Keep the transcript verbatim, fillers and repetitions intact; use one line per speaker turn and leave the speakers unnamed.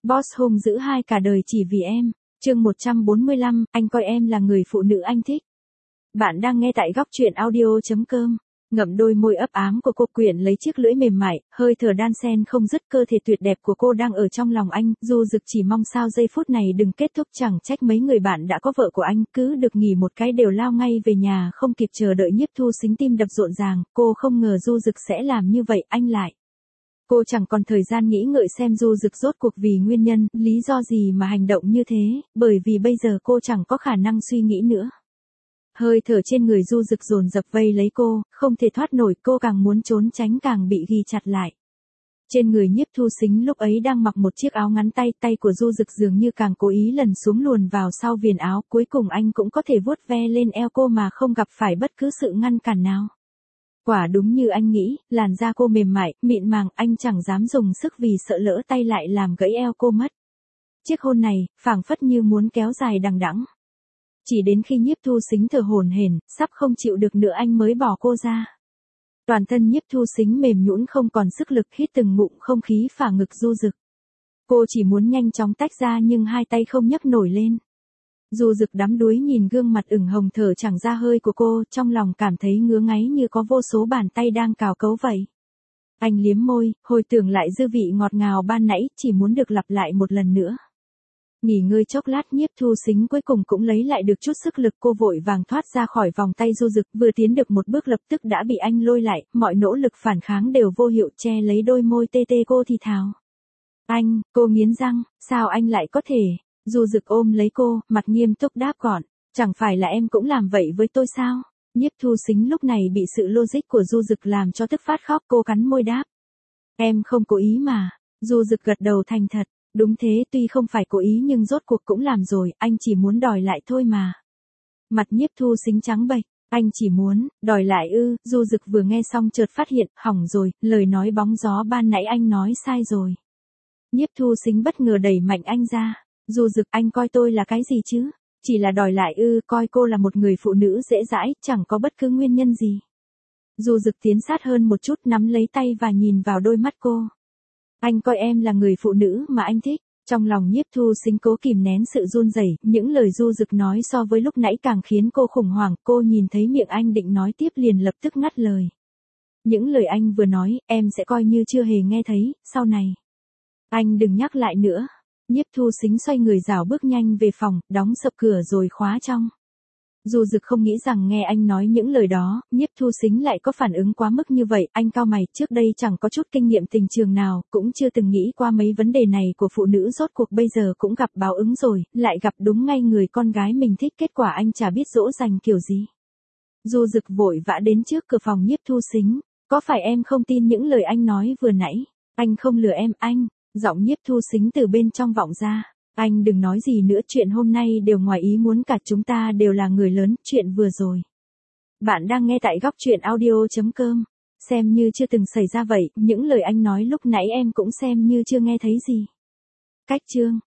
Boss hung dữ hai cả đời chỉ vì em. Chương một trăm bốn mươi lăm, anh coi em là người phụ nữ anh thích. Bạn đang nghe tại góc truyện audio.com. Ngậm đôi môi ấp ám của cô, quyện lấy chiếc lưỡi mềm mại, hơi thở đan sen không dứt, cơ thể tuyệt đẹp của cô đang ở trong lòng anh. Du Dực chỉ mong sao giây phút này đừng kết thúc, chẳng trách mấy người bạn đã có vợ của anh cứ được nghỉ một cái đều lao ngay về nhà, không kịp chờ đợi. Nhiếp Thu Xính tim đập rộn ràng, cô không ngờ Du Dực sẽ làm như vậy, anh lại. Cô chẳng còn thời gian nghĩ ngợi xem Du Dực rốt cuộc vì nguyên nhân, lý do gì mà hành động như thế, bởi vì bây giờ cô chẳng có khả năng suy nghĩ nữa. Hơi thở trên người Du Dực dồn dập vây lấy cô, không thể thoát nổi, cô càng muốn trốn tránh càng bị ghi chặt lại. Trên người Nhiếp Thu Xính lúc ấy đang mặc một chiếc áo ngắn tay, tay của Du Dực dường như càng cố ý lần xuống luồn vào sau viền áo, cuối cùng anh cũng có thể vuốt ve lên eo cô mà không gặp phải bất cứ sự ngăn cản nào. Quả đúng như anh nghĩ, làn da cô mềm mại, mịn màng, anh chẳng dám dùng sức vì sợ lỡ tay lại làm gãy eo cô mất. Chiếc hôn này, phảng phất như muốn kéo dài đằng đẵng. Chỉ đến khi Nhiếp Thu Xính thở hổn hển, sắp không chịu được nữa anh mới bỏ cô ra. Toàn thân Nhiếp Thu Xính mềm nhũn không còn sức lực, hít từng ngụm không khí phả ngực Du Dực. Cô chỉ muốn nhanh chóng tách ra nhưng hai tay không nhấc nổi lên. Du Dực đắm đuối nhìn gương mặt ửng hồng thở chẳng ra hơi của cô, trong lòng cảm thấy ngứa ngáy như có vô số bàn tay đang cào cấu vậy. Anh liếm môi, hồi tưởng lại dư vị ngọt ngào ban nãy, chỉ muốn được lặp lại một lần nữa. Nghỉ ngơi chốc lát, Nhiếp Thu Xính cuối cùng cũng lấy lại được chút sức lực, cô vội vàng thoát ra khỏi vòng tay Du Dực, vừa tiến được một bước lập tức đã bị anh lôi lại, mọi nỗ lực phản kháng đều vô hiệu, che lấy đôi môi tê tê cô thì thào. Anh, cô nghiến răng, sao anh lại có thể? Du Dực ôm lấy cô, mặt nghiêm túc đáp gọn, chẳng phải là em cũng làm vậy với tôi sao? Nhiếp Thu Xính lúc này bị sự logic của Du Dực làm cho tức phát khóc, cô cắn môi đáp. Em không cố ý mà. Du Dực gật đầu thành thật, đúng thế, tuy không phải cố ý nhưng rốt cuộc cũng làm rồi, anh chỉ muốn đòi lại thôi mà. Mặt Nhiếp Thu Xính trắng bệch, anh chỉ muốn, đòi lại ư? Du Dực vừa nghe xong chợt phát hiện, hỏng rồi, lời nói bóng gió ban nãy anh nói sai rồi. Nhiếp Thu Xính bất ngờ đẩy mạnh anh ra. Du Dực, anh coi tôi là cái gì chứ? Chỉ là đòi lại ư? Coi cô là một người phụ nữ dễ dãi, chẳng có bất cứ nguyên nhân gì. Du Dực tiến sát hơn một chút, nắm lấy tay và nhìn vào đôi mắt cô. Anh coi em là người phụ nữ mà anh thích. Trong lòng Nhiếp Thu Xính cố kìm nén sự run rẩy, những lời Du Dực nói so với lúc nãy càng khiến cô khủng hoảng, cô nhìn thấy miệng anh định nói tiếp liền lập tức ngắt lời. Những lời anh vừa nói, em sẽ coi như chưa hề nghe thấy, sau này. Anh đừng nhắc lại nữa. Nhiếp Thu Xính xoay người rảo bước nhanh về phòng, đóng sập cửa rồi khóa trong. Du Dực không nghĩ rằng nghe anh nói những lời đó, Nhiếp Thu Xính lại có phản ứng quá mức như vậy, anh cau mày, trước đây chẳng có chút kinh nghiệm tình trường nào, cũng chưa từng nghĩ qua mấy vấn đề này của phụ nữ, rốt cuộc bây giờ cũng gặp báo ứng rồi, lại gặp đúng ngay người con gái mình thích, kết quả anh chả biết dỗ dành kiểu gì. Du Dực vội vã đến trước cửa phòng Nhiếp Thu Xính, có phải em không tin những lời anh nói vừa nãy? Anh không lừa em, anh. Giọng Nhiếp Thu Xính từ bên trong vọng ra. Anh đừng nói gì nữa, chuyện hôm nay đều ngoài ý muốn, cả chúng ta đều là người lớn, chuyện vừa rồi. Bạn đang nghe tại góc truyện audio.com. Xem như chưa từng xảy ra vậy, những lời anh nói lúc nãy em cũng xem như chưa nghe thấy gì. Cách chương.